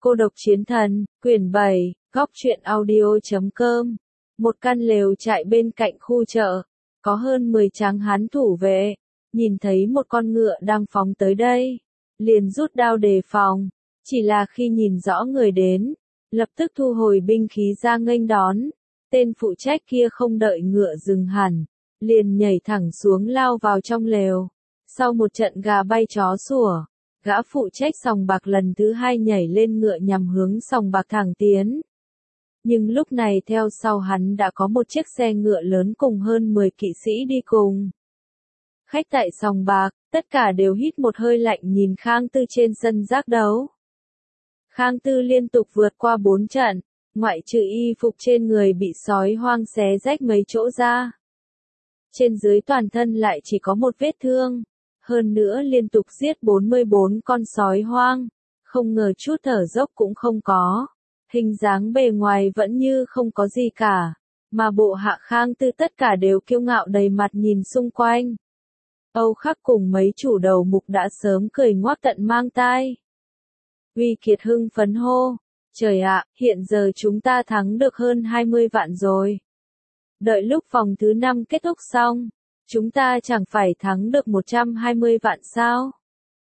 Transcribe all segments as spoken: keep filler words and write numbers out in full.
Cô độc chiến thần, quyển bảy, góc truyện audio chấm com. Một căn lều trại bên cạnh khu chợ, có hơn mười tráng hán thủ vệ, nhìn thấy một con ngựa đang phóng tới đây, liền rút đao đề phòng, chỉ là khi nhìn rõ người đến, lập tức thu hồi binh khí ra nghênh đón, tên phụ trách kia không đợi ngựa dừng hẳn, liền nhảy thẳng xuống lao vào trong lều, sau một trận gà bay chó sủa. Gã phụ trách sòng bạc lần thứ hai nhảy lên ngựa nhằm hướng sòng bạc thẳng tiến. Nhưng lúc này theo sau hắn đã có một chiếc xe ngựa lớn cùng hơn mười kỵ sĩ đi cùng. Khách tại sòng bạc, tất cả đều hít một hơi lạnh nhìn Khang Tư trên sân giác đấu. Khang Tư liên tục vượt qua bốn trận, ngoại trừ y phục trên người bị sói hoang xé rách mấy chỗ ra. Trên dưới toàn thân lại chỉ có một vết thương. Hơn nữa liên tục giết bốn mươi bốn con sói hoang, không ngờ chút thở dốc cũng không có, hình dáng bề ngoài vẫn như không có gì cả, mà bộ hạ Khang Tư tất cả đều kiêu ngạo đầy mặt nhìn xung quanh. Âu Khắc cùng mấy chủ đầu mục đã sớm cười ngoác tận mang tai. Uy Kiệt hưng phấn hô, trời ạ, hiện giờ chúng ta thắng được hơn hai mươi vạn rồi. Đợi lúc vòng thứ năm kết thúc xong, chúng ta chẳng phải thắng được một trăm hai mươi vạn sao?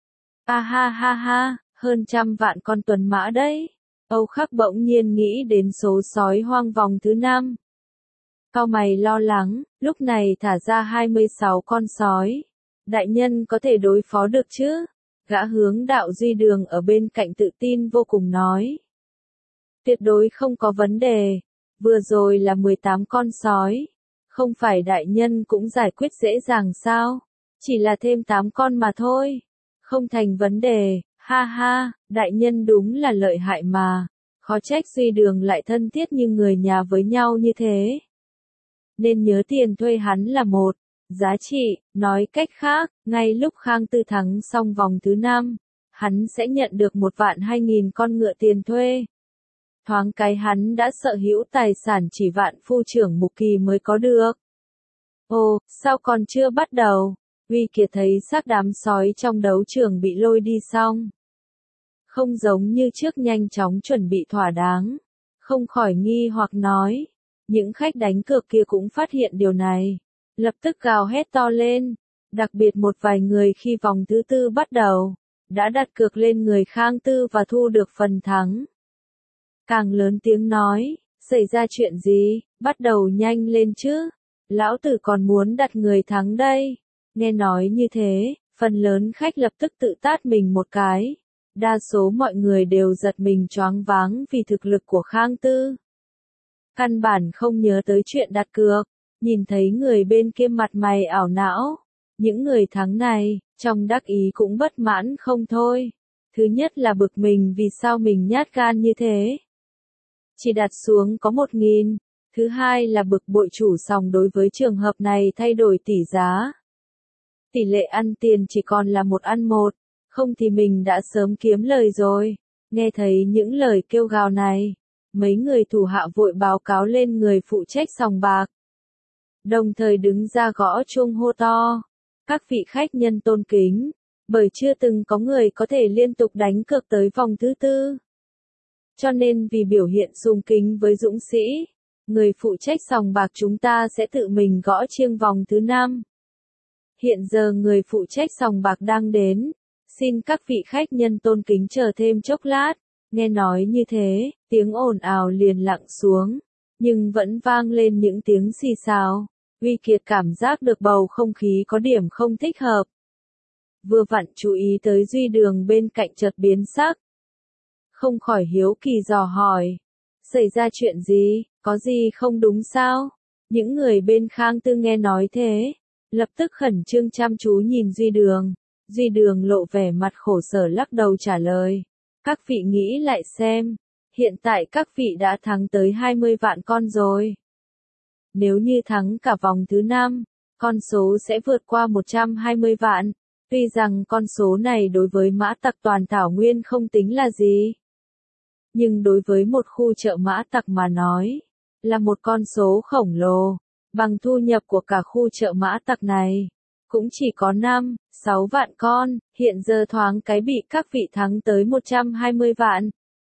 A ha ha ha, hơn trăm vạn con tuần mã đấy. Âu Khắc bỗng nhiên nghĩ đến số sói hoang vòng thứ năm. Cao mày lo lắng, lúc này thả ra hai mươi sáu con sói. Đại nhân có thể đối phó được chứ? Gã hướng đạo Duy Đường ở bên cạnh tự tin vô cùng nói. Tuyệt đối không có vấn đề. Vừa rồi là mười tám con sói. Không phải đại nhân cũng giải quyết dễ dàng sao? Chỉ là thêm tám con mà thôi. Không thành vấn đề, ha ha, đại nhân đúng là lợi hại mà. Khó trách Duy Đường lại thân thiết như người nhà với nhau như thế. Nên nhớ tiền thuê hắn là một giá trị, nói cách khác, ngay lúc Khang Tư thắng xong vòng thứ năm, hắn sẽ nhận được một vạn hai nghìn con ngựa tiền thuê. Thoáng cái hắn đã sở hữu tài sản chỉ vạn phu trưởng Mục Kỳ mới có được. Ồ, sao còn chưa bắt đầu? Uy Kiệt thấy xác đám sói trong đấu trường bị lôi đi xong. Không giống như trước nhanh chóng chuẩn bị thỏa đáng. Không khỏi nghi hoặc nói. Những khách đánh cược kia cũng phát hiện điều này. Lập tức gào hét to lên. Đặc biệt một vài người khi vòng thứ tư bắt đầu, đã đặt cược lên người Khang Tư và thu được phần thắng. Càng lớn tiếng nói, xảy ra chuyện gì, bắt đầu nhanh lên chứ, lão tử còn muốn đặt người thắng đây. Nghe nói như thế, phần lớn khách lập tức tự tát mình một cái. Đa số mọi người đều giật mình choáng váng vì thực lực của Khang Tư. Căn bản không nhớ tới chuyện đặt cược, nhìn thấy người bên kia mặt mày ảo não. Những người thắng này, trong đắc ý cũng bất mãn không thôi. Thứ nhất là bực mình vì sao mình nhát gan như thế. Chỉ đặt xuống có một nghìn. Thứ hai là bực bội chủ sòng đối với trường hợp này thay đổi tỷ giá. Tỷ lệ ăn tiền chỉ còn là một ăn một, không thì mình đã sớm kiếm lời rồi. Nghe thấy những lời kêu gào này, mấy người thủ hạ vội báo cáo lên người phụ trách sòng bạc. Đồng thời đứng ra gõ chuông hô to. Các vị khách nhân tôn kính, bởi chưa từng có người có thể liên tục đánh cược tới vòng thứ tư. Cho nên vì biểu hiện sùng kính với dũng sĩ, người phụ trách sòng bạc chúng ta sẽ tự mình gõ chiêng vòng thứ năm. Hiện giờ người phụ trách sòng bạc đang đến, xin các vị khách nhân tôn kính chờ thêm chốc lát. Nghe nói như thế, tiếng ồn ào liền lặng xuống, nhưng vẫn vang lên những tiếng xì xào. Uy Kiệt cảm giác được bầu không khí có điểm không thích hợp. Vừa vặn chú ý tới Duy Đường bên cạnh chợt biến sắc. Không khỏi hiếu kỳ dò hỏi. Xảy ra chuyện gì, có gì không đúng sao? Những người bên Khang Tư nghe nói thế, lập tức khẩn trương chăm chú nhìn Duy Đường. Duy Đường lộ vẻ mặt khổ sở lắc đầu trả lời. Các vị nghĩ lại xem, hiện tại các vị đã thắng tới hai mươi vạn con rồi. Nếu như thắng cả vòng thứ năm, con số sẽ vượt qua một trăm hai mươi vạn. Tuy rằng con số này đối với mã tặc toàn thảo nguyên không tính là gì. Nhưng đối với một khu chợ mã tặc mà nói, là một con số khổng lồ. Bằng thu nhập của cả khu chợ mã tặc này, cũng chỉ có năm, sáu vạn con, hiện giờ thoáng cái bị các vị thắng tới một trăm hai mươi vạn.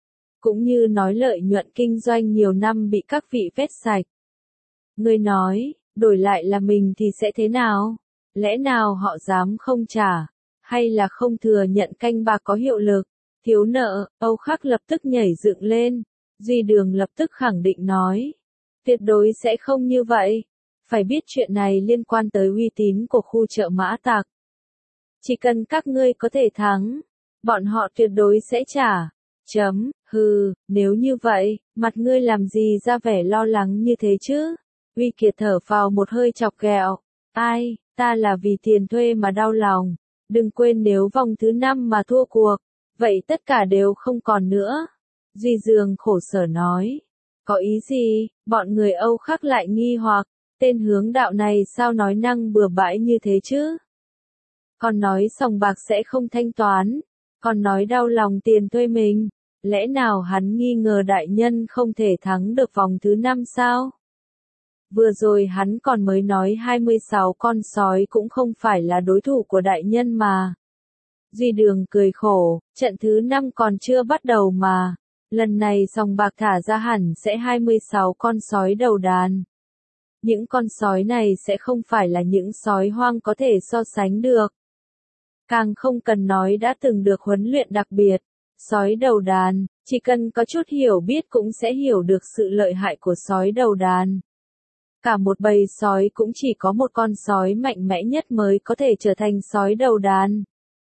cũng như nói lợi nhuận kinh doanh nhiều năm bị các vị vét sạch. Ngươi nói, đổi lại là mình thì sẽ thế nào? Lẽ nào họ dám không trả, hay là không thừa nhận canh bạc có hiệu lực? Thiếu nợ, Âu Khắc lập tức nhảy dựng lên, Duy Đường lập tức khẳng định nói. Tuyệt đối sẽ không như vậy, phải biết chuyện này liên quan tới uy tín của khu chợ Mã Tạc. Chỉ cần các ngươi có thể thắng, bọn họ tuyệt đối sẽ trả. Chấm, hừ, nếu như vậy, mặt ngươi làm gì ra vẻ lo lắng như thế chứ? Uy Kiệt thở phào một hơi chọc ghẹo. Ai, ta là vì tiền thuê mà đau lòng. Đừng quên nếu vòng thứ năm mà thua cuộc, vậy tất cả đều không còn nữa. Duy Dương khổ sở nói. Có ý gì? Bọn người Âu Khắc lại nghi hoặc, tên hướng đạo này sao nói năng bừa bãi như thế chứ? Còn nói sòng bạc sẽ không thanh toán, còn nói đau lòng tiền thuê mình. Lẽ nào hắn nghi ngờ đại nhân không thể thắng được vòng thứ năm sao? Vừa rồi hắn còn mới nói hai mươi sáu con sói cũng không phải là đối thủ của đại nhân mà. Duy Đường cười khổ, trận thứ năm còn chưa bắt đầu mà. Lần này sòng bạc thả ra hẳn sẽ hai mươi sáu con sói đầu đàn. Những con sói này sẽ không phải là những sói hoang có thể so sánh được. Càng không cần nói đã từng được huấn luyện đặc biệt. Sói đầu đàn, chỉ cần có chút hiểu biết cũng sẽ hiểu được sự lợi hại của sói đầu đàn. Cả một bầy sói cũng chỉ có một con sói mạnh mẽ nhất mới có thể trở thành sói đầu đàn.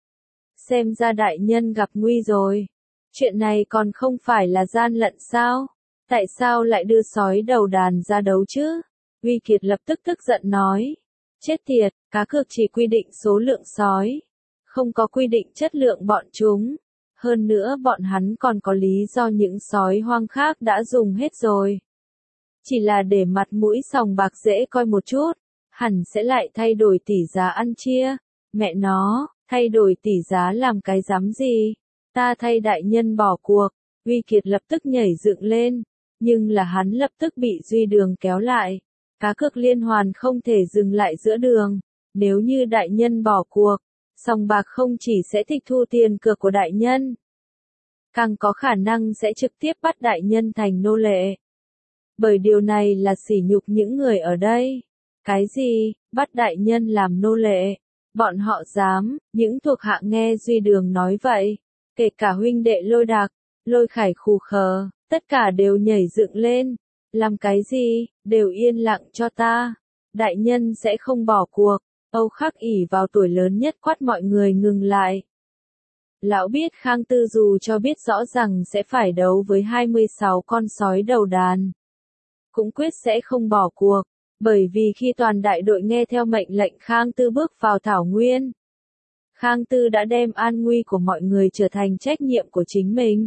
Xem ra đại nhân gặp nguy rồi. Chuyện này còn không phải là gian lận sao? Tại sao lại đưa sói đầu đàn ra đấu chứ? Uy Kiệt lập tức tức giận nói. Chết tiệt, cá cược chỉ quy định số lượng sói, không có quy định chất lượng bọn chúng. Hơn nữa bọn hắn còn có lý do những sói hoang khác đã dùng hết rồi. Chỉ là để mặt mũi sòng bạc dễ coi một chút, hẳn sẽ lại thay đổi tỷ giá ăn chia. Mẹ nó, thay đổi tỷ giá làm cái dám gì? Ta thay đại nhân bỏ cuộc. Uy Kiệt lập tức nhảy dựng lên, nhưng là hắn lập tức bị Duy Đường kéo lại. Cá cược liên hoàn không thể dừng lại giữa đường. Nếu như đại nhân bỏ cuộc, sòng bạc không chỉ sẽ tịch thu tiền cược của đại nhân, càng có khả năng sẽ trực tiếp bắt đại nhân thành nô lệ. Bởi điều này là sỉ nhục những người ở đây. Cái gì, bắt đại nhân làm nô lệ? Bọn họ dám, những thuộc hạ nghe Duy Đường nói vậy, kể cả huynh đệ Lôi Đạc, Lôi Khải khù khờ, tất cả đều nhảy dựng lên. Làm cái gì, đều yên lặng cho ta. Đại nhân sẽ không bỏ cuộc. Âu Khắc ỷ vào tuổi lớn nhất quát mọi người ngừng lại. Lão biết Khang Tư dù cho biết rõ rằng sẽ phải đấu với hai mươi sáu con sói đầu đàn, cũng quyết sẽ không bỏ cuộc, bởi vì khi toàn đại đội nghe theo mệnh lệnh Khang Tư bước vào Thảo Nguyên, Khang Tư đã đem an nguy của mọi người trở thành trách nhiệm của chính mình.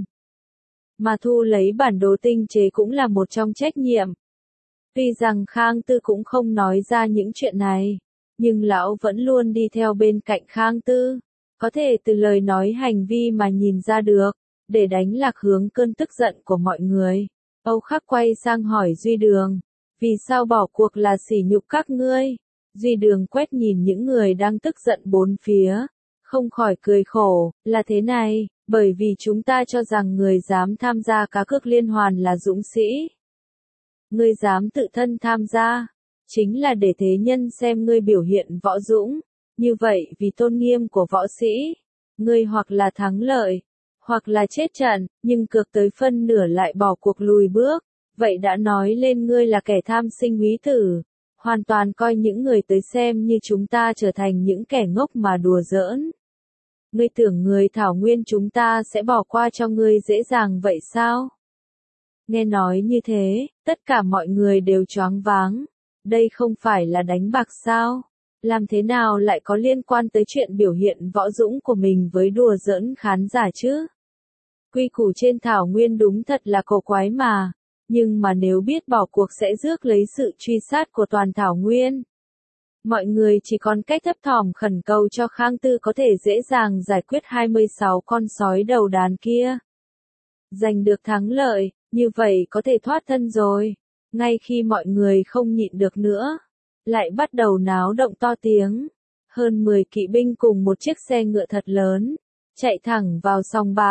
Mà thu lấy bản đồ tinh chế cũng là một trong trách nhiệm. Tuy rằng Khang Tư cũng không nói ra những chuyện này, nhưng lão vẫn luôn đi theo bên cạnh Khang Tư. Có thể từ lời nói hành vi mà nhìn ra được, để đánh lạc hướng cơn tức giận của mọi người. Âu Khắc quay sang hỏi Duy Đường, vì sao bỏ cuộc là sỉ nhục các ngươi? Duy Đường quét nhìn những người đang tức giận bốn phía, không khỏi cười khổ, là thế này, bởi vì chúng ta cho rằng người dám tham gia cá cược liên hoàn là dũng sĩ. Ngươi dám tự thân tham gia, chính là để thế nhân xem ngươi biểu hiện võ dũng. Như vậy vì tôn nghiêm của võ sĩ, ngươi hoặc là thắng lợi, hoặc là chết trận, nhưng cược tới phân nửa lại bỏ cuộc lùi bước, vậy đã nói lên ngươi là kẻ tham sinh húy tử, hoàn toàn coi những người tới xem như chúng ta trở thành những kẻ ngốc mà đùa giỡn. Ngươi tưởng người Thảo Nguyên chúng ta sẽ bỏ qua cho ngươi dễ dàng vậy sao? Nghe nói như thế, tất cả mọi người đều choáng váng, đây không phải là đánh bạc sao? Làm thế nào lại có liên quan tới chuyện biểu hiện võ dũng của mình với đùa giỡn khán giả chứ? Quy củ trên Thảo Nguyên đúng thật là cổ quái mà, nhưng mà nếu biết bỏ cuộc sẽ rước lấy sự truy sát của toàn Thảo Nguyên. Mọi người chỉ còn cách thấp thỏm khẩn cầu cho Khang Tư có thể dễ dàng giải quyết hai mươi sáu con sói đầu đàn kia. Giành được thắng lợi, như vậy có thể thoát thân rồi. Ngay khi mọi người không nhịn được nữa, lại bắt đầu náo động to tiếng. Hơn mười kỵ binh cùng một chiếc xe ngựa thật lớn, chạy thẳng vào sòng bạc.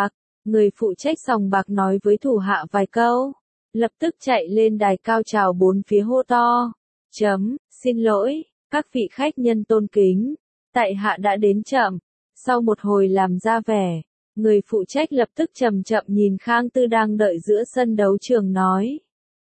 Người phụ trách sòng bạc nói với thủ hạ vài câu, lập tức chạy lên đài cao chào bốn phía hô to. Chấm, xin lỗi, các vị khách nhân tôn kính, tại hạ đã đến chậm. Sau một hồi làm ra vẻ, người phụ trách lập tức chậm chậm nhìn Khang Tư đang đợi giữa sân đấu trường nói.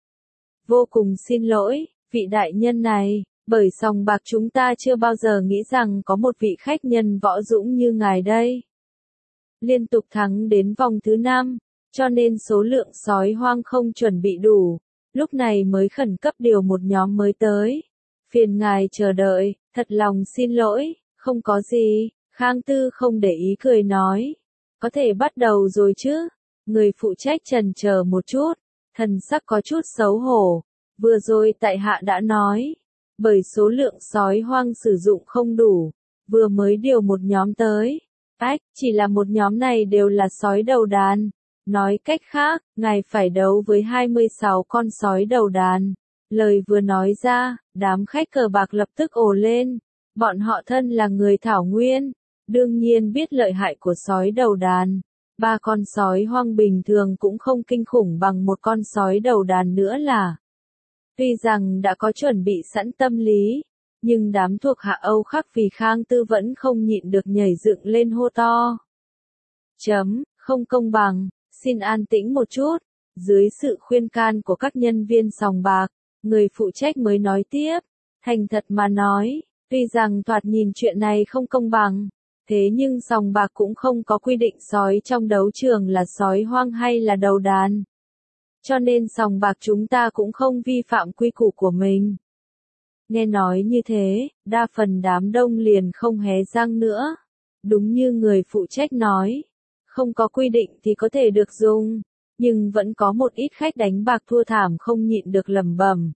Vô cùng xin lỗi, vị đại nhân này, bởi sòng bạc chúng ta chưa bao giờ nghĩ rằng có một vị khách nhân võ dũng như ngài đây. Liên tục thắng đến vòng thứ năm, cho nên số lượng sói hoang không chuẩn bị đủ, lúc này mới khẩn cấp điều một nhóm mới tới. Phiền ngài chờ đợi, thật lòng xin lỗi, không có gì, Khang Tư không để ý cười nói. Có thể bắt đầu rồi chứ? Người phụ trách chần chờ một chút, thần sắc có chút xấu hổ. Vừa rồi tại hạ đã nói, bởi số lượng sói hoang sử dụng không đủ, vừa mới điều một nhóm tới. Ách, chỉ là một nhóm này đều là sói đầu đàn. Nói cách khác, ngài phải đấu với hai mươi sáu con sói đầu đàn. Lời vừa nói ra, đám khách cờ bạc lập tức ồ lên. Bọn họ thân là người Thảo Nguyên, đương nhiên biết lợi hại của sói đầu đàn. Ba con sói hoang bình thường cũng không kinh khủng bằng một con sói đầu đàn nữa là. Tuy rằng đã có chuẩn bị sẵn tâm lý, nhưng đám thuộc hạ Âu Khắc vì Khang Tư vẫn không nhịn được nhảy dựng lên hô to. Chấm, không công bằng, xin an tĩnh một chút. Dưới sự khuyên can của các nhân viên sòng bạc, người phụ trách mới nói tiếp. Thành thật mà nói, tuy rằng thoạt nhìn chuyện này không công bằng, thế nhưng sòng bạc cũng không có quy định sói trong đấu trường là sói hoang hay là đầu đàn. Cho nên sòng bạc chúng ta cũng không vi phạm quy củ của mình. Nghe nói như thế, đa phần đám đông liền không hé răng nữa. Đúng như người phụ trách nói, không có quy định thì có thể được dùng, nhưng vẫn có một ít khách đánh bạc thua thảm không nhịn được lẩm bẩm.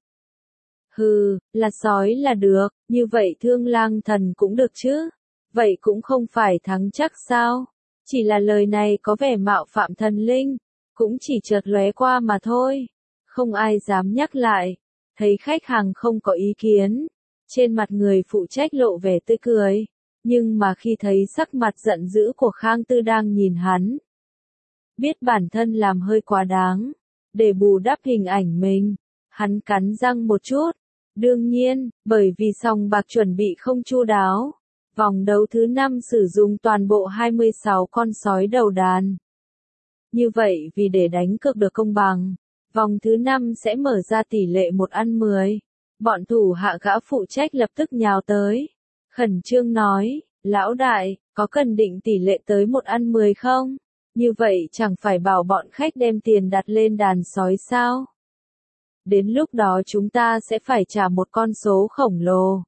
Hừ, là sói là được, như vậy Thương Lang Thần cũng được chứ? Vậy cũng không phải thắng chắc sao? Chỉ là lời này có vẻ mạo phạm thần linh, cũng chỉ chợt lóe qua mà thôi. Không ai dám nhắc lại. Thấy khách hàng không có ý kiến, trên mặt người phụ trách lộ vẻ tươi cười, nhưng mà khi thấy sắc mặt giận dữ của Khang Tư đang nhìn hắn, biết bản thân làm hơi quá đáng, để bù đắp hình ảnh mình, hắn cắn răng một chút. Đương nhiên, bởi vì sòng bạc chuẩn bị không chu đáo, vòng đấu thứ năm sử dụng toàn bộ hai mươi sáu con sói đầu đàn. Như vậy vì để đánh cược được công bằng, vòng thứ năm sẽ mở ra tỷ lệ một ăn mười. Bọn thủ hạ gã phụ trách lập tức nhào tới. Khẩn trương nói, lão đại, có cần định tỷ lệ tới một ăn mười không? Như vậy chẳng phải bảo bọn khách đem tiền đặt lên đàn sói sao? Đến lúc đó chúng ta sẽ phải trả một con số khổng lồ.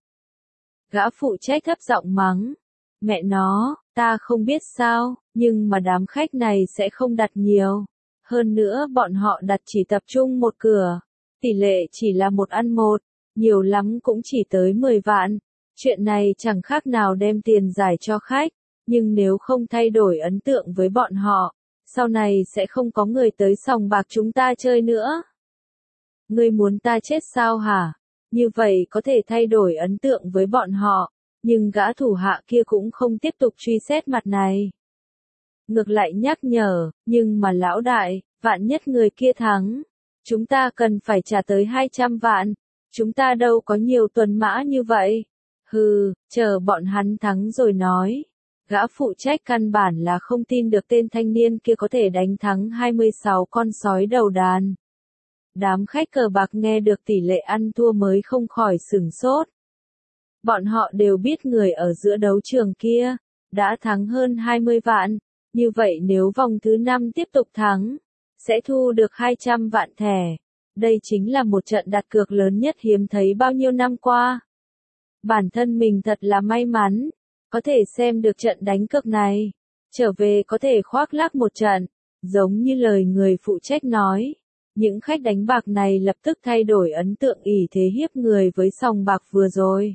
Gã phụ trách thấp giọng mắng. Mẹ nó, ta không biết sao, nhưng mà đám khách này sẽ không đặt nhiều. Hơn nữa bọn họ đặt chỉ tập trung một cửa. Tỷ lệ chỉ là một ăn một, nhiều lắm cũng chỉ tới mười vạn. Chuyện này chẳng khác nào đem tiền giải cho khách, nhưng nếu không thay đổi ấn tượng với bọn họ, sau này sẽ không có người tới sòng bạc chúng ta chơi nữa. Ngươi muốn ta chết sao hả? Như vậy có thể thay đổi ấn tượng với bọn họ, nhưng gã thủ hạ kia cũng không tiếp tục truy xét mặt này. Ngược lại nhắc nhở, nhưng mà lão đại, vạn nhất người kia thắng, chúng ta cần phải trả tới hai trăm vạn, chúng ta đâu có nhiều tuần mã như vậy. Hừ, chờ bọn hắn thắng rồi nói. Gã phụ trách căn bản là không tin được tên thanh niên kia có thể đánh thắng hai mươi sáu con sói đầu đàn. Đám khách cờ bạc nghe được tỷ lệ ăn thua mới không khỏi sửng sốt. Bọn họ đều biết người ở giữa đấu trường kia đã thắng hơn hai mươi vạn, như vậy nếu vòng thứ năm tiếp tục thắng, sẽ thu được hai trăm vạn thẻ. Đây chính là một trận đặt cược lớn nhất hiếm thấy bao nhiêu năm qua. Bản thân mình thật là may mắn, có thể xem được trận đánh cược này, trở về có thể khoác lác một trận, giống như lời người phụ trách nói. Những khách đánh bạc này lập tức thay đổi ấn tượng ỷ thế hiếp người với sòng bạc vừa rồi.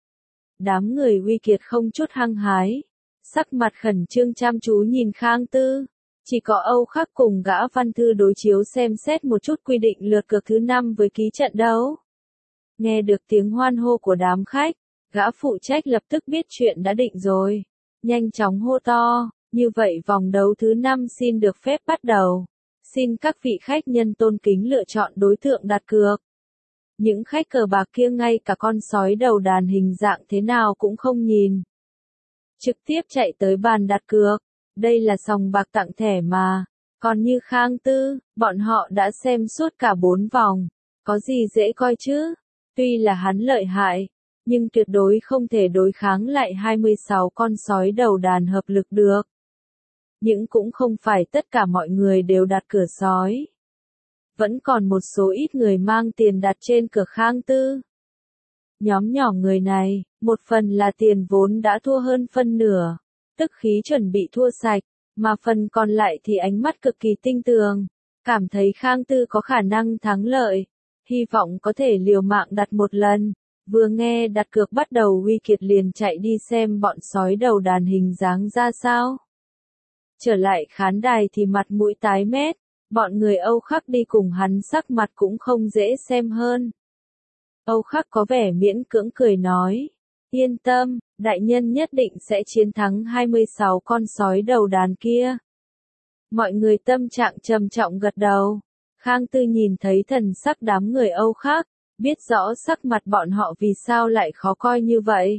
Đám người uy kiệt không chút hăng hái, sắc mặt khẩn trương chăm chú nhìn Khang Tư. Chỉ có Âu Khắc cùng gã văn thư đối chiếu xem xét một chút quy định lượt cược thứ năm với ký trận đấu. Nghe được tiếng hoan hô của đám khách, gã phụ trách lập tức biết chuyện đã định rồi. Nhanh chóng hô to, Như vậy vòng đấu thứ năm xin được phép bắt đầu. Xin các vị khách nhân tôn kính lựa chọn đối tượng đặt cược. Những khách cờ bạc kia ngay cả con sói đầu đàn hình dạng thế nào cũng không nhìn. Trực tiếp chạy tới bàn đặt cược. Đây là sòng bạc tặng thẻ mà. Còn như Khang Tư, bọn họ đã xem suốt cả bốn vòng. Có gì dễ coi chứ? Tuy là hắn lợi hại, nhưng tuyệt đối không thể đối kháng lại hai mươi sáu con sói đầu đàn hợp lực được. Nhưng cũng không phải tất cả mọi người đều đặt cửa sói. Vẫn còn một số ít người mang tiền đặt trên cửa Khang Tư. Nhóm nhỏ người này, một phần là tiền vốn đã thua hơn phân nửa, tức khí chuẩn bị thua sạch, mà phần còn lại thì ánh mắt cực kỳ tinh tường, cảm thấy Khang Tư có khả năng thắng lợi, hy vọng có thể liều mạng đặt một lần. Vừa nghe đặt cược bắt đầu Huy Kiệt liền chạy đi xem bọn sói đầu đàn hình dáng ra sao. Trở lại khán đài thì mặt mũi tái mét, bọn người Âu Khắc đi cùng hắn sắc mặt cũng không dễ xem hơn. Âu Khắc có vẻ miễn cưỡng cười nói, yên tâm, đại nhân nhất định sẽ chiến thắng hai mươi sáu con sói đầu đàn kia. Mọi người tâm trạng trầm trọng gật đầu. Khang Tư nhìn thấy thần sắc đám người Âu Khắc, biết rõ sắc mặt bọn họ vì sao lại khó coi như vậy.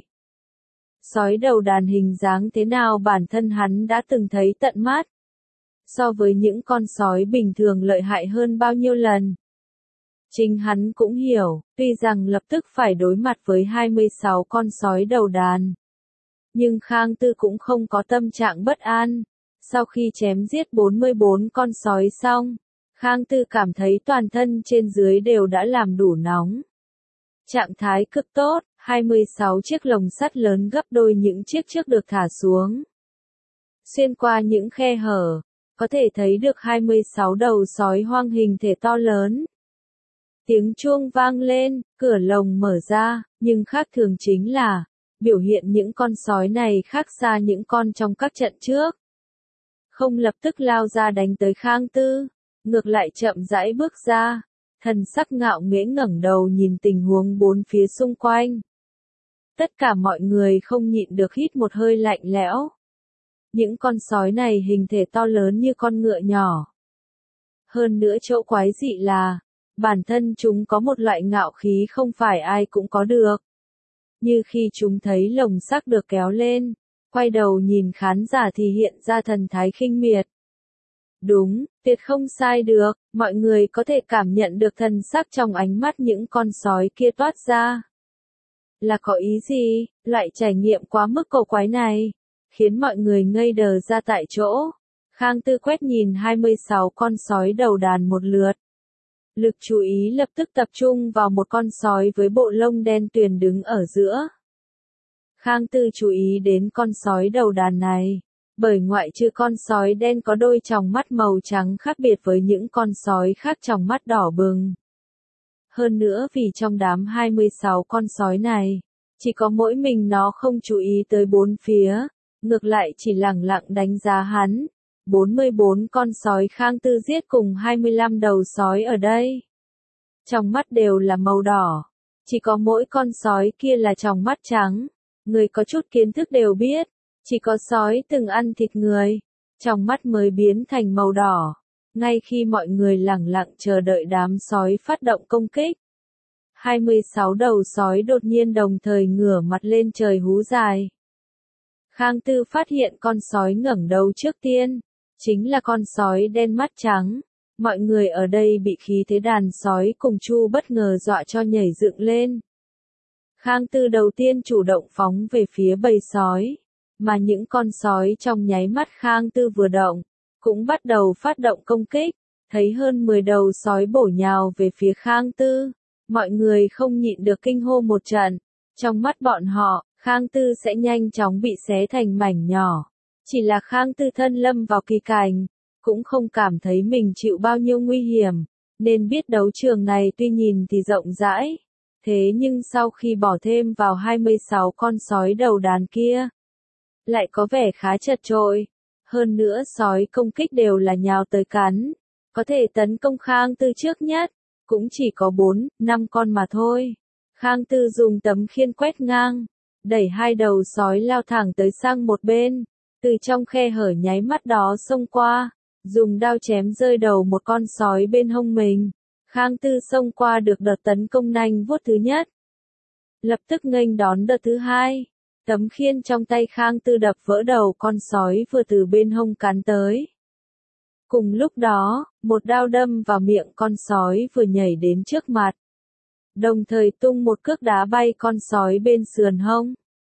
Sói đầu đàn hình dáng thế nào bản thân hắn đã từng thấy tận mắt. So với những con sói bình thường lợi hại hơn bao nhiêu lần. Chính hắn cũng hiểu, tuy rằng lập tức phải đối mặt với hai mươi sáu con sói đầu đàn. Nhưng Khang Tư cũng không có tâm trạng bất an. Sau khi chém giết bốn mươi bốn con sói xong, Khang Tư cảm thấy toàn thân trên dưới đều đã làm đủ nóng. Trạng thái cực tốt, hai mươi sáu chiếc lồng sắt lớn gấp đôi những chiếc trước được thả xuống. Xuyên qua những khe hở, có thể thấy được hai mươi sáu đầu sói hoang hình thể to lớn. Tiếng chuông vang lên, cửa lồng mở ra, nhưng khác thường chính là, biểu hiện những con sói này khác xa những con trong các trận trước. Không lập tức lao ra đánh tới Khang Tư, ngược lại chậm rãi bước ra, thần sắc ngạo nghễ ngẩng đầu nhìn tình huống bốn phía xung quanh. Tất cả mọi người không nhịn được hít một hơi lạnh lẽo. Những con sói này hình thể to lớn như con ngựa nhỏ. Hơn nữa chỗ quái dị là, bản thân chúng có một loại ngạo khí không phải ai cũng có được. Như khi chúng thấy lồng sắt được kéo lên, quay đầu nhìn khán giả thì hiện ra thần thái khinh miệt. Đúng, tuyệt không sai được, mọi người có thể cảm nhận được thần sắc trong ánh mắt những con sói kia toát ra. Là có ý gì, loại trải nghiệm quá mức cổ quái này, khiến mọi người ngây đờ ra tại chỗ. Khang Tư quét nhìn hai mươi sáu con sói đầu đàn một lượt. Lực chú ý lập tức tập trung vào một con sói với bộ lông đen tuyền đứng ở giữa. Khang Tư chú ý đến con sói đầu đàn này, bởi ngoại trừ con sói đen có đôi tròng mắt màu trắng khác biệt với những con sói khác tròng mắt đỏ bừng. Hơn nữa vì trong đám hai mươi sáu con sói này, chỉ có mỗi mình nó không chú ý tới bốn phía, ngược lại chỉ lẳng lặng đánh giá hắn. bốn mươi bốn con sói Khang Tư giết cùng hai mươi lăm đầu sói ở đây. Trong mắt đều là màu đỏ, chỉ có mỗi con sói kia là trong mắt trắng. Người có chút kiến thức đều biết, chỉ có sói từng ăn thịt người, trong mắt mới biến thành màu đỏ. Ngay khi mọi người lẳng lặng chờ đợi đám sói phát động công kích, hai mươi sáu đầu sói đột nhiên đồng thời ngửa mặt lên trời hú dài. Khang Tư phát hiện con sói ngẩng đầu trước tiên, chính là con sói đen mắt trắng. Mọi người ở đây bị khí thế đàn sói cùng chu bất ngờ dọa cho nhảy dựng lên. Khang Tư đầu tiên chủ động phóng về phía bầy sói, mà những con sói trong nháy mắt Khang Tư vừa động, cũng bắt đầu phát động công kích, thấy hơn mười đầu sói bổ nhào về phía Khang Tư. Mọi người không nhịn được kinh hô một trận, trong mắt bọn họ, Khang Tư sẽ nhanh chóng bị xé thành mảnh nhỏ. Chỉ là Khang Tư thân lâm vào kỳ cảnh, cũng không cảm thấy mình chịu bao nhiêu nguy hiểm, nên biết đấu trường này tuy nhìn thì rộng rãi, thế nhưng sau khi bỏ thêm vào hai mươi sáu con sói đầu đàn kia, lại có vẻ khá chật chội. Hơn nữa sói công kích đều là nhào tới cắn, có thể tấn công Khang Tư trước nhất, cũng chỉ có bốn, năm con mà thôi. Khang Tư dùng tấm khiên quét ngang, đẩy hai đầu sói lao thẳng tới sang một bên, Từ trong khe hở nháy mắt đó xông qua, dùng đao chém rơi đầu một con sói bên hông mình. Khang Tư xông qua được đợt tấn công nanh vuốt thứ nhất. Lập tức nghênh đón đợt thứ hai. Tấm khiên trong tay Khang Tư đập vỡ đầu con sói vừa từ bên hông cắn tới. Cùng lúc đó, một đao đâm vào miệng con sói vừa nhảy đến trước mặt. Đồng thời tung một cước đá bay con sói bên sườn hông.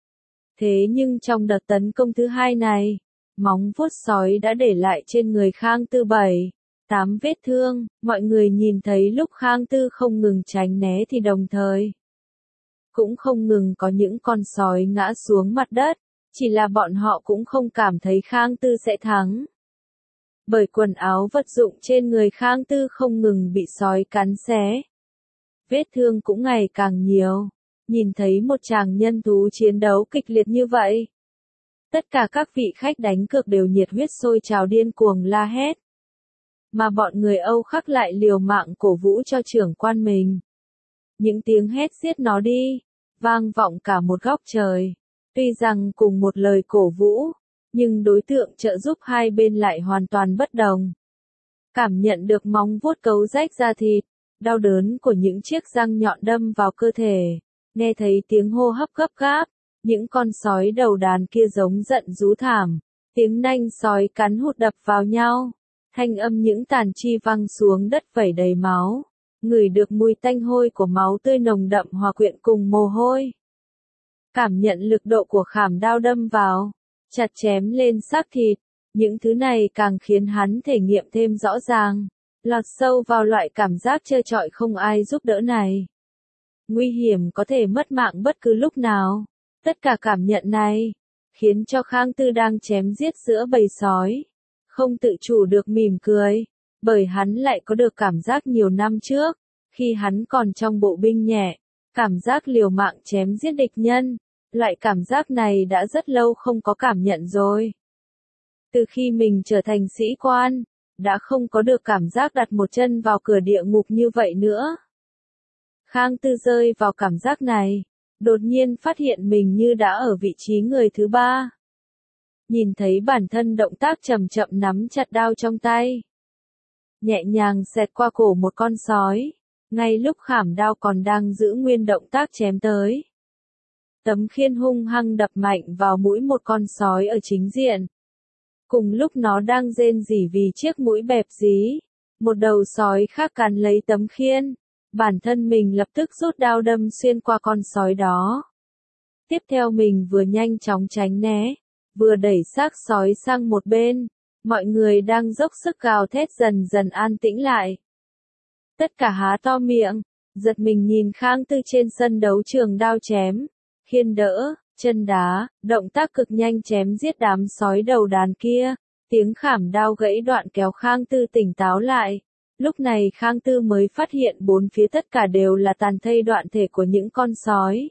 Thế nhưng trong đợt tấn công thứ hai này, móng vuốt sói đã để lại trên người Khang Tư bảy, tám vết thương. Mọi người nhìn thấy lúc Khang Tư không ngừng tránh né thì đồng thời cũng không ngừng có những con sói ngã xuống mặt đất, chỉ là bọn họ cũng không cảm thấy Khang Tư sẽ thắng. Bởi quần áo vật dụng trên người Khang Tư không ngừng bị sói cắn xé. Vết thương cũng ngày càng nhiều. Nhìn thấy một chàng nhân thú chiến đấu kịch liệt như vậy. Tất cả các vị khách đánh cược đều nhiệt huyết sôi trào điên cuồng la hét. Mà bọn người Âu Khắc lại liều mạng cổ vũ cho trưởng quan mình. Những tiếng hét giết nó đi, vang vọng cả một góc trời. Tuy rằng cùng một lời cổ vũ, nhưng đối tượng trợ giúp hai bên lại hoàn toàn bất đồng. Cảm nhận được móng vuốt cấu rách da thịt, đau đớn của những chiếc răng nhọn đâm vào cơ thể, nghe thấy tiếng hô hấp gấp gáp, những con sói đầu đàn kia giống giận rú thảm, tiếng nanh sói cắn hụt đập vào nhau, thanh âm những tàn chi văng xuống đất vẩy đầy máu, ngửi được mùi tanh hôi của máu tươi nồng đậm hòa quyện cùng mồ hôi. Cảm nhận lực độ của khảm đao đâm vào, chặt chém lên xác thịt, những thứ này càng khiến hắn thể nghiệm thêm rõ ràng, lọt sâu vào loại cảm giác trơ trọi không ai giúp đỡ này. Nguy hiểm có thể mất mạng bất cứ lúc nào. Tất cả cảm nhận này, khiến cho Khang Tư đang chém giết giữa bầy sói, không tự chủ được mỉm cười, bởi hắn lại có được cảm giác nhiều năm trước, khi hắn còn trong bộ binh nhẹ, cảm giác liều mạng chém giết địch nhân, loại cảm giác này đã rất lâu không có cảm nhận rồi. Từ khi mình trở thành sĩ quan, đã không có được cảm giác đặt một chân vào cửa địa ngục như vậy nữa. Khang Tư rơi vào cảm giác này, đột nhiên phát hiện mình như đã ở vị trí người thứ ba. Nhìn thấy bản thân động tác chậm chậm nắm chặt đao trong tay. Nhẹ nhàng xẹt qua cổ một con sói, ngay lúc khảm đao còn đang giữ nguyên động tác chém tới. Tấm khiên hung hăng đập mạnh vào mũi một con sói ở chính diện. Cùng lúc nó đang rên rỉ vì chiếc mũi bẹp dí, một đầu sói khác cắn lấy tấm khiên. Bản thân mình lập tức rút đao đâm xuyên qua con sói đó. Tiếp theo mình vừa nhanh chóng tránh né, vừa đẩy xác sói sang một bên. Mọi người đang dốc sức gào thét dần dần an tĩnh lại. Tất cả há to miệng, giật mình nhìn Khang Tư trên sân đấu trường đao chém, khiên đỡ, chân đá, động tác cực nhanh chém giết đám sói đầu đàn kia. Tiếng khảm đao gãy đoạn kéo Khang Tư tỉnh táo lại. Lúc này Khang Tư mới phát hiện bốn phía tất cả đều là tàn thây đoạn thể của những con sói.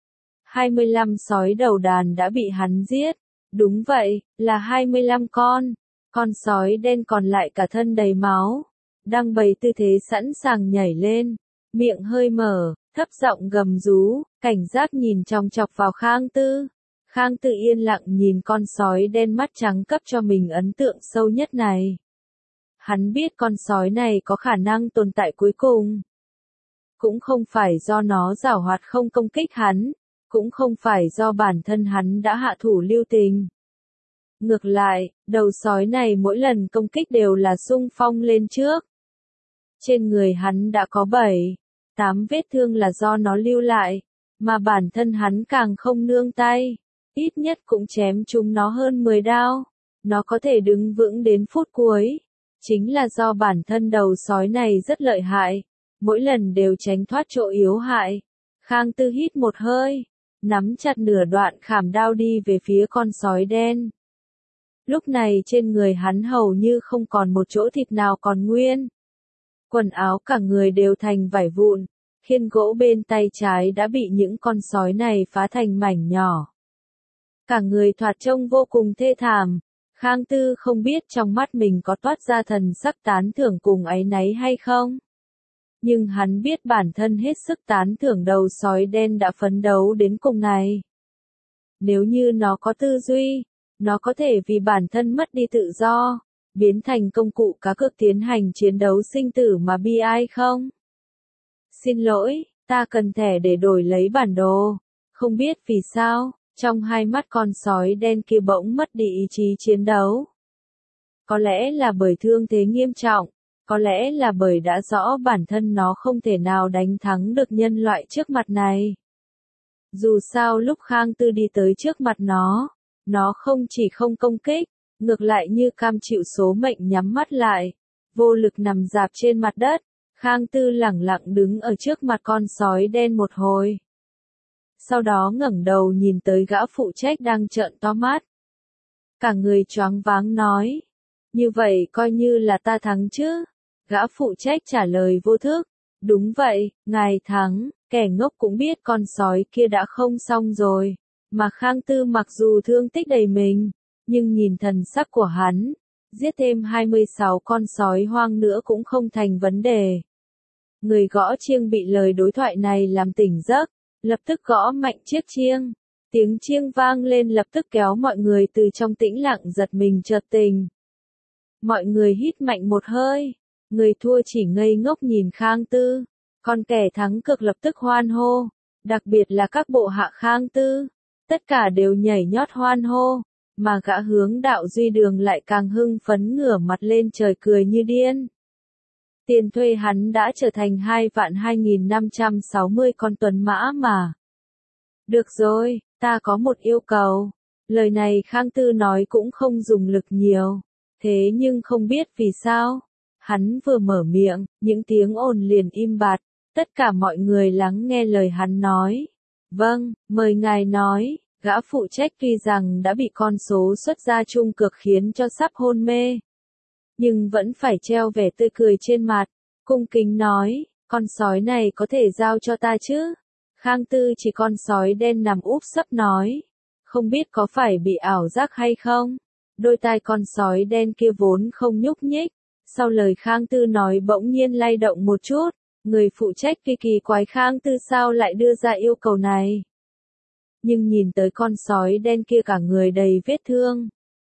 hai mươi lăm sói đầu đàn đã bị hắn giết. Đúng vậy, là hai mươi lăm con. Con sói đen còn lại cả thân đầy máu, đang bày tư thế sẵn sàng nhảy lên, miệng hơi mở, thấp giọng gầm rú, cảnh giác nhìn chòng chọc vào Khang Tư. Khang Tư yên lặng nhìn con sói đen mắt trắng cấp cho mình ấn tượng sâu nhất này. Hắn biết con sói này có khả năng tồn tại cuối cùng. Cũng không phải do nó giảo hoạt không công kích hắn, cũng không phải do bản thân hắn đã hạ thủ lưu tình. Ngược lại, đầu sói này mỗi lần công kích đều là xung phong lên trước. Trên người hắn đã có bảy, tám vết thương là do nó lưu lại, mà bản thân hắn càng không nương tay, ít nhất cũng chém chúng nó hơn mười đao. Nó có thể đứng vững đến phút cuối. Chính là do bản thân đầu sói này rất lợi hại, mỗi lần đều tránh thoát chỗ yếu hại. Khang Tư hít một hơi, nắm chặt nửa đoạn khảm đao đi về phía con sói đen. Lúc này trên người hắn hầu như không còn một chỗ thịt nào còn nguyên. Quần áo cả người đều thành vải vụn, khiên gỗ bên tay trái đã bị những con sói này phá thành mảnh nhỏ. Cả người thoạt trông vô cùng thê thảm. Khang Tư không biết trong mắt mình có toát ra thần sắc tán thưởng cùng áy náy hay không. Nhưng hắn biết bản thân hết sức tán thưởng đầu sói đen đã phấn đấu đến cùng này. Nếu như nó có tư duy, Nó có thể vì bản thân mất đi tự do, biến thành công cụ cá cược tiến hành chiến đấu sinh tử mà bi ai không? Xin lỗi, ta cần thẻ để đổi lấy bản đồ. Không biết vì sao, trong hai mắt con sói đen kia bỗng mất đi ý chí chiến đấu. Có lẽ là bởi thương thế nghiêm trọng, có lẽ là bởi đã rõ bản thân nó không thể nào đánh thắng được nhân loại trước mặt này. Dù sao lúc Khang Tư đi tới trước mặt nó, nó không chỉ không công kích, ngược lại như cam chịu số mệnh nhắm mắt lại, vô lực nằm rạp trên mặt đất. Khang Tư lẳng lặng đứng ở trước mặt con sói đen một hồi. Sau đó ngẩng đầu nhìn tới gã phụ trách đang trợn to mắt. Cả người choáng váng nói, như vậy coi như là ta thắng chứ? Gã phụ trách trả lời vô thức, đúng vậy, ngài thắng. Kẻ ngốc cũng biết con sói kia đã không xong rồi, mà Khang Tư mặc dù thương tích đầy mình, nhưng nhìn thần sắc của hắn, giết thêm hai mươi sáu con sói hoang nữa cũng không thành vấn đề. Người gõ chiêng bị lời đối thoại này làm tỉnh giấc, lập tức gõ mạnh chiếc chiêng. Tiếng chiêng vang lên lập tức kéo mọi người từ trong tĩnh lặng giật mình chợt tỉnh. Mọi người hít mạnh một hơi, người thua chỉ ngây ngốc nhìn Khang Tư. Còn kẻ thắng cực lập tức hoan hô, đặc biệt là các bộ hạ Khang Tư, tất cả đều nhảy nhót hoan hô, mà gã hướng đạo duy đường lại càng hưng phấn ngửa mặt lên trời cười như điên. Tiền thuê hắn đã trở thành hai vạn hai nghìn năm trăm sáu mươi con tuấn mã mà. Được rồi, ta có một yêu cầu. Lời này Khang Tư nói cũng không dùng lực nhiều, thế nhưng không biết vì sao. Hắn vừa mở miệng, những tiếng ồn liền im bặt. Tất cả mọi người lắng nghe lời hắn nói. Vâng, mời ngài nói. Gã phụ trách tuy rằng đã bị con số xuất gia chung cực khiến cho sắp hôn mê, nhưng vẫn phải treo vẻ tươi cười trên mặt, cung kính nói, con sói này có thể giao cho ta chứ? Khang Tư chỉ con sói đen nằm úp sấp nói, không biết có phải bị ảo giác hay không? Đôi tai con sói đen kia vốn không nhúc nhích, sau lời Khang Tư nói bỗng nhiên lay động một chút. Người phụ trách kỳ kỳ quái Khang Tư sao lại đưa ra yêu cầu này. Nhưng nhìn tới con sói đen kia cả người đầy vết thương.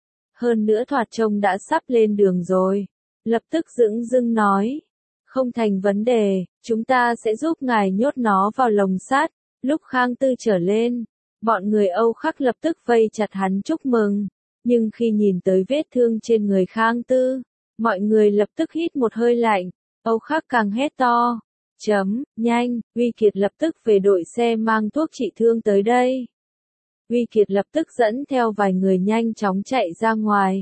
Hơn nữa thoạt trông đã sắp lên đường rồi. Lập tức dửng dưng nói. Không thành vấn đề, chúng ta sẽ giúp ngài nhốt nó vào lồng sắt. Lúc Khang Tư trở lên, bọn người Âu Khắc lập tức vây chặt hắn chúc mừng. Nhưng khi nhìn tới vết thương trên người Khang Tư, mọi người lập tức hít một hơi lạnh. Âu Khắc càng hét to. Chấm, nhanh, Uy Kiệt lập tức về đội xe mang thuốc trị thương tới đây. Uy Kiệt lập tức dẫn theo vài người nhanh chóng chạy ra ngoài.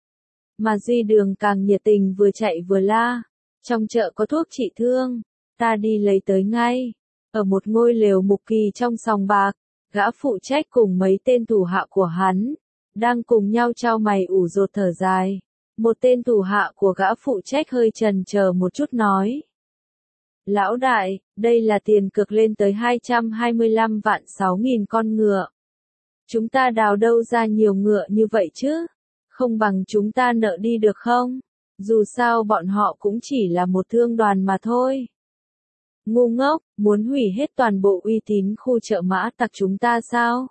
Mà Duy Đường càng nhiệt tình vừa chạy vừa la. Trong chợ có thuốc trị thương, ta đi lấy tới ngay. Ở một ngôi lều mục kỳ trong sòng bạc, gã phụ trách cùng mấy tên thủ hạ của hắn, đang cùng nhau trao mày ủ rột thở dài. Một tên thủ hạ của gã phụ trách hơi chần chờ một chút nói. Lão đại, đây là tiền cược lên tới hai trăm hai mươi lăm vạn sáu nghìn con ngựa. Chúng ta đào đâu ra nhiều ngựa như vậy chứ? Không bằng chúng ta nợ đi được không? Dù sao bọn họ cũng chỉ là một thương đoàn mà thôi. Ngu ngốc, muốn hủy hết toàn bộ uy tín khu chợ mã tặc chúng ta sao?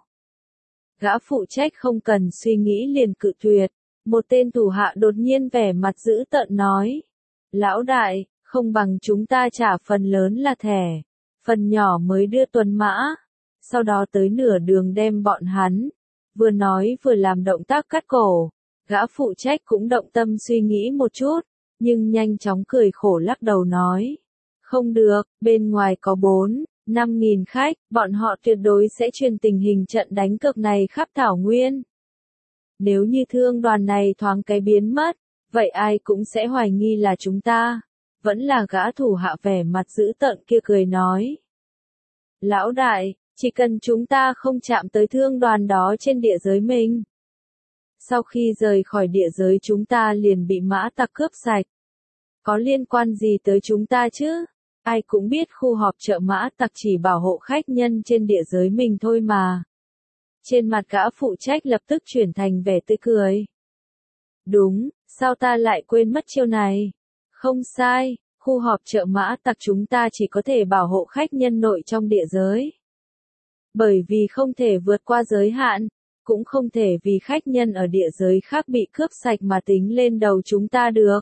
Gã phụ trách không cần suy nghĩ liền cự tuyệt. Một tên thủ hạ đột nhiên vẻ mặt dữ tợn nói. Lão đại, không bằng chúng ta trả phần lớn là thẻ, phần nhỏ mới đưa tuần mã. Sau đó tới nửa đường đem bọn hắn. Vừa nói vừa làm động tác cắt cổ. Gã phụ trách cũng động tâm suy nghĩ một chút, nhưng nhanh chóng cười khổ lắc đầu nói. Không được, bên ngoài có bốn, năm nghìn khách, bọn họ tuyệt đối sẽ truyền tình hình trận đánh cược này khắp Thảo Nguyên. Nếu như thương đoàn này thoáng cái biến mất, vậy ai cũng sẽ hoài nghi là chúng ta. Vẫn là gã thủ hạ vẻ mặt dữ tợn kia cười nói. Lão đại, chỉ cần chúng ta không chạm tới thương đoàn đó trên địa giới mình. Sau khi rời khỏi địa giới chúng ta liền bị mã tặc cướp sạch. Có liên quan gì tới chúng ta chứ? Ai cũng biết khu họp chợ mã tặc chỉ bảo hộ khách nhân trên địa giới mình thôi mà. Trên mặt gã phụ trách lập tức chuyển thành vẻ tươi cười. Đúng, sao ta lại quên mất chiêu này? Không sai, khu họp chợ mã tặc chúng ta chỉ có thể bảo hộ khách nhân nội trong địa giới. Bởi vì không thể vượt qua giới hạn, cũng không thể vì khách nhân ở địa giới khác bị cướp sạch mà tính lên đầu chúng ta được.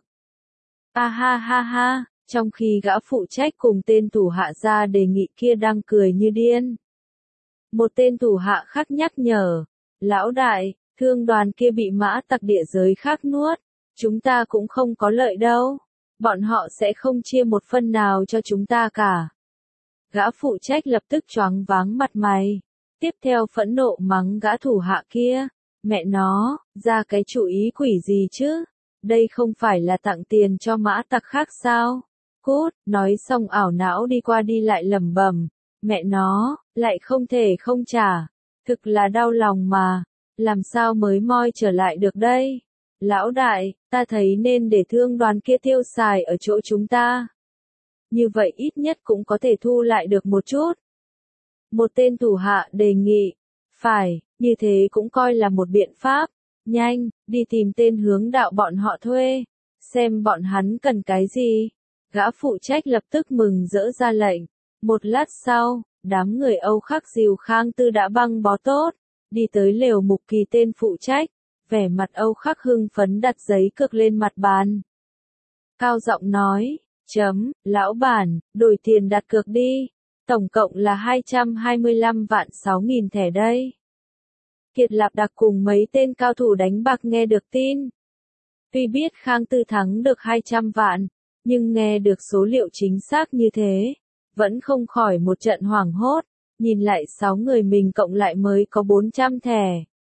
A ha ha ha, trong khi gã phụ trách cùng tên thủ hạ ra đề nghị kia đang cười như điên. Một tên thủ hạ khác nhắc nhở, lão đại, thương đoàn kia bị mã tặc địa giới khác nuốt, chúng ta cũng không có lợi đâu, bọn họ sẽ không chia một phân nào cho chúng ta cả. Gã phụ trách lập tức choáng váng mặt mày, tiếp theo phẫn nộ mắng gã thủ hạ kia, mẹ nó, ra cái chủ ý quỷ gì chứ, đây không phải là tặng tiền cho mã tặc khác sao, cút, nói xong ảo não đi qua đi lại lẩm bẩm, mẹ nó, lại không thể không trả, thực là đau lòng mà, làm sao mới moi trở lại được đây, lão đại, ta thấy nên để thương đoàn kia tiêu xài ở chỗ chúng ta. Như vậy ít nhất cũng có thể thu lại được một chút. Một tên thủ hạ đề nghị, phải, như thế cũng coi là một biện pháp, nhanh, đi tìm tên hướng đạo bọn họ thuê, xem bọn hắn cần cái gì. Gã phụ trách lập tức mừng rỡ ra lệnh, một lát sau, đám người Âu Khắc dìu Khang Tư đã băng bó tốt, đi tới lều Mục Kỳ tên phụ trách, vẻ mặt Âu Khắc hưng phấn đặt giấy cược lên mặt bàn. Cao giọng nói, chấm, lão bản, đổi tiền đặt cược đi, tổng cộng là hai trăm hai mươi lăm vạn sáu nghìn thẻ đây. Kiệt Lạp Đặc cùng mấy tên cao thủ đánh bạc nghe được tin. Tuy biết Khang Tư thắng được hai trăm vạn, nhưng nghe được số liệu chính xác như thế, vẫn không khỏi một trận hoảng hốt, nhìn lại sáu người mình cộng lại mới có bốn trăm thẻ.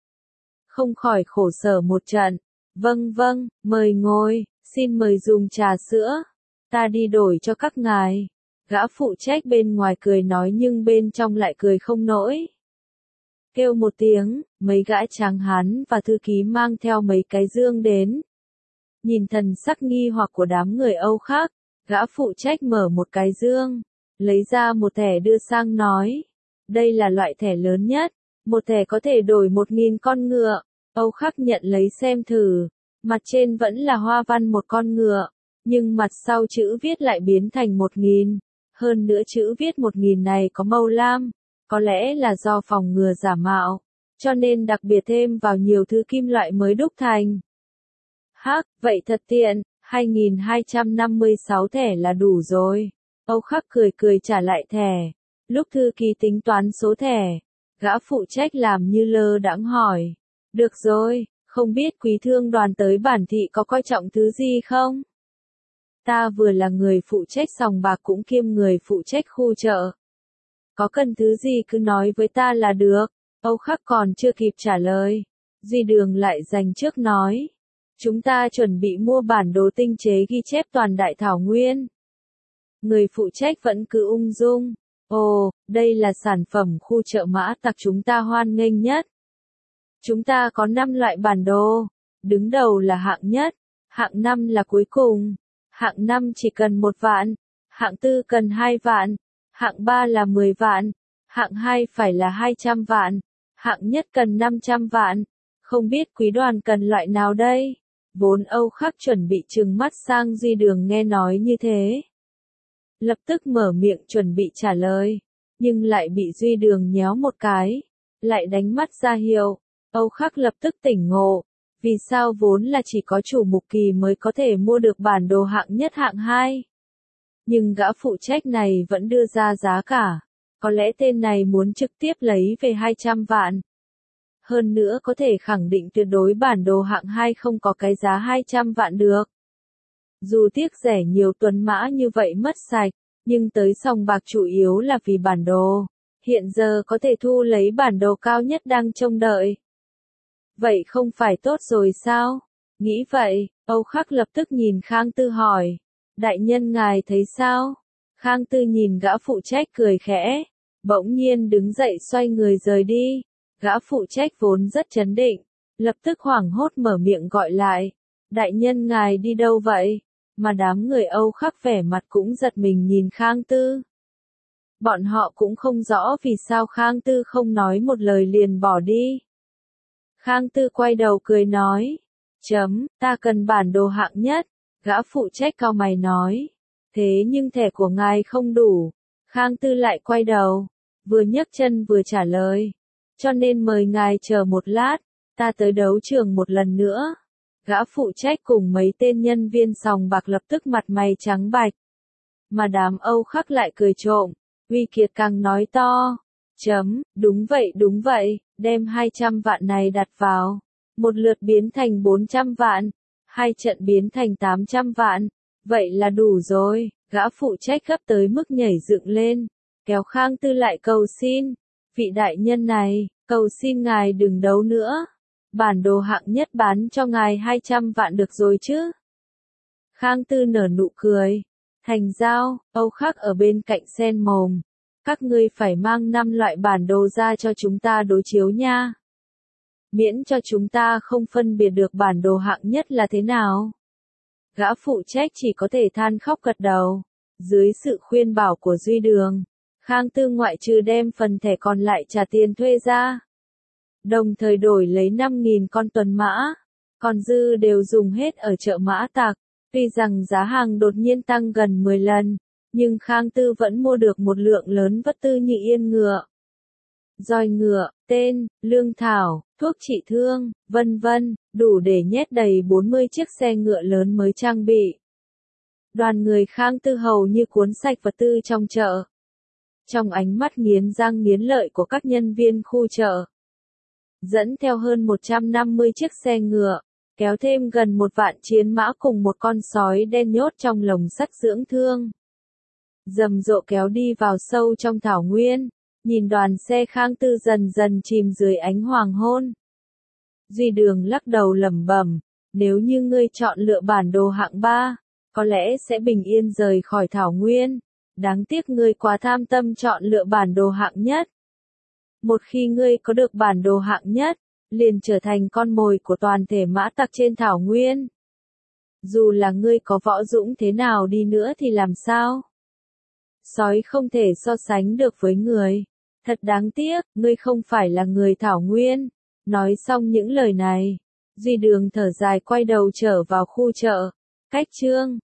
Không khỏi khổ sở một trận, vâng vâng, mời ngồi, xin mời dùng trà sữa, ta đi đổi cho các ngài. Gã phụ trách bên ngoài cười nói nhưng bên trong lại cười không nổi. Kêu một tiếng, mấy gã tráng hán và thư ký mang theo mấy cái dương đến. Nhìn thần sắc nghi hoặc của đám người Âu khác, gã phụ trách mở một cái dương, lấy ra một thẻ đưa sang nói. Đây là loại thẻ lớn nhất, một thẻ có thể đổi một nghìn con ngựa. Âu Khắc nhận lấy xem thử, mặt trên vẫn là hoa văn một con ngựa, nhưng mặt sau chữ viết lại biến thành một nghìn. Hơn nữa chữ viết một nghìn này có màu lam, có lẽ là do phòng ngừa giả mạo, cho nên đặc biệt thêm vào nhiều thứ kim loại mới đúc thành. Hắc, vậy thật tiện, hai nghìn hai trăm năm mươi sáu thẻ là đủ rồi. Âu Khắc cười cười trả lại thẻ. Lúc thư ký tính toán số thẻ, gã phụ trách làm như lơ đãng hỏi. Được rồi, không biết quý thương đoàn tới bản thị có coi trọng thứ gì không? Ta vừa là người phụ trách sòng bạc cũng kiêm người phụ trách khu chợ. Có cần thứ gì cứ nói với ta là được. Âu Khắc còn chưa kịp trả lời. Duy Đường lại dành trước nói. Chúng ta chuẩn bị mua bản đồ tinh chế ghi chép toàn đại thảo nguyên. Người phụ trách vẫn cứ ung dung. Ồ, đây là sản phẩm khu chợ mã tặc chúng ta hoan nghênh nhất. Chúng ta có năm loại bản đồ. Đứng đầu là hạng nhất. Hạng năm là cuối cùng. Hạng năm chỉ cần một vạn. Hạng tư cần hai vạn. Hạng ba là mười vạn. Hạng hai phải là hai trăm vạn. Hạng nhất cần năm trăm vạn. Không biết quý đoàn cần loại nào đây? Vốn Âu Khắc chuẩn bị trừng mắt sang Duy Đường nghe nói như thế. Lập tức mở miệng chuẩn bị trả lời. Nhưng lại bị Duy Đường nhéo một cái. Lại đánh mắt ra hiệu. Âu Khắc lập tức tỉnh ngộ. Vì sao vốn là chỉ có chủ Mục Kỳ mới có thể mua được bản đồ hạng nhất hạng hai. Nhưng gã phụ trách này vẫn đưa ra giá cả. Có lẽ tên này muốn trực tiếp lấy về hai trăm vạn. Hơn nữa có thể khẳng định tuyệt đối bản đồ hạng hai không có cái giá hai trăm vạn được. Dù tiếc rẻ nhiều tuấn mã như vậy mất sạch, nhưng tới sòng bạc chủ yếu là vì bản đồ. Hiện giờ có thể thu lấy bản đồ cao nhất đang trông đợi. Vậy không phải tốt rồi sao? Nghĩ vậy, Âu Khắc lập tức nhìn Khang Tư hỏi. Đại nhân ngài thấy sao? Khang Tư nhìn gã phụ trách cười khẽ. Bỗng nhiên đứng dậy xoay người rời đi. Gã phụ trách vốn rất chấn định. Lập tức hoảng hốt mở miệng gọi lại. Đại nhân ngài đi đâu vậy? Mà đám người Âu Khắc vẻ mặt cũng giật mình nhìn Khang Tư. Bọn họ cũng không rõ vì sao Khang Tư không nói một lời liền bỏ đi. Khang Tư quay đầu cười nói. Chấm, ta cần bản đồ hạng nhất. Gã phụ trách cau mày nói. Thế nhưng thẻ của ngài không đủ. Khang Tư lại quay đầu. Vừa nhấc chân vừa trả lời. cho nên mời ngài chờ một lát, ta tới đấu trường một lần nữa. Gã phụ trách cùng mấy tên nhân viên sòng bạc lập tức mặt mày trắng bạch. Mà đám Âu Khắc lại cười trộm, Uy Kiệt càng nói to. Chấm, đúng vậy đúng vậy, đem hai trăm vạn này đặt vào. Một lượt biến thành bốn trăm vạn, hai trận biến thành tám trăm vạn. Vậy là đủ rồi, gã phụ trách gấp tới mức nhảy dựng lên, kéo Khang Tư lại cầu xin. Vị đại nhân này, cầu xin ngài đừng đấu nữa. Bản đồ hạng nhất bán cho ngài hai trăm vạn được rồi chứ. Khang Tư nở nụ cười. Thành giao, Âu Khắc ở bên cạnh sen mồm. Các ngươi phải mang năm loại bản đồ ra cho chúng ta đối chiếu nha. Miễn cho chúng ta không phân biệt được bản đồ hạng nhất là thế nào. Gã phụ trách chỉ có thể than khóc gật đầu. Dưới sự khuyên bảo của Duy Đường, Khang Tư ngoại trừ đem phần thẻ còn lại trả tiền thuê ra. Đồng thời đổi lấy năm nghìn con tuần mã. Còn dư đều dùng hết ở chợ Mã Tặc. Tuy rằng giá hàng đột nhiên tăng gần mười lần, nhưng Khang Tư vẫn mua được một lượng lớn vật tư như yên ngựa, roi ngựa, tên, lương thảo, thuốc trị thương, vân vân, đủ để nhét đầy bốn mươi chiếc xe ngựa lớn mới trang bị. Đoàn người Khang Tư hầu như cuốn sạch vật tư trong chợ. Trong ánh mắt nghiến răng nghiến lợi của các nhân viên khu chợ, dẫn theo hơn một trăm năm mươi chiếc xe ngựa, kéo thêm gần một vạn chiến mã cùng một con sói đen nhốt trong lồng sắt dưỡng thương. Rầm rộ kéo đi vào sâu trong thảo nguyên, nhìn đoàn xe Khang Tư dần dần chìm dưới ánh hoàng hôn. Duy Đường lắc đầu lẩm bẩm, nếu như ngươi chọn lựa bản đồ hạng ba, có lẽ sẽ bình yên rời khỏi thảo nguyên. Đáng tiếc ngươi quá tham tâm chọn lựa bản đồ hạng nhất. Một khi ngươi có được bản đồ hạng nhất, liền trở thành con mồi của toàn thể mã tặc trên thảo nguyên. Dù là ngươi có võ dũng thế nào đi nữa thì làm sao? Sói không thể so sánh được với người. Thật đáng tiếc, ngươi không phải là người thảo nguyên. Nói xong những lời này, Duy Đường thở dài quay đầu trở vào khu chợ. Cách chương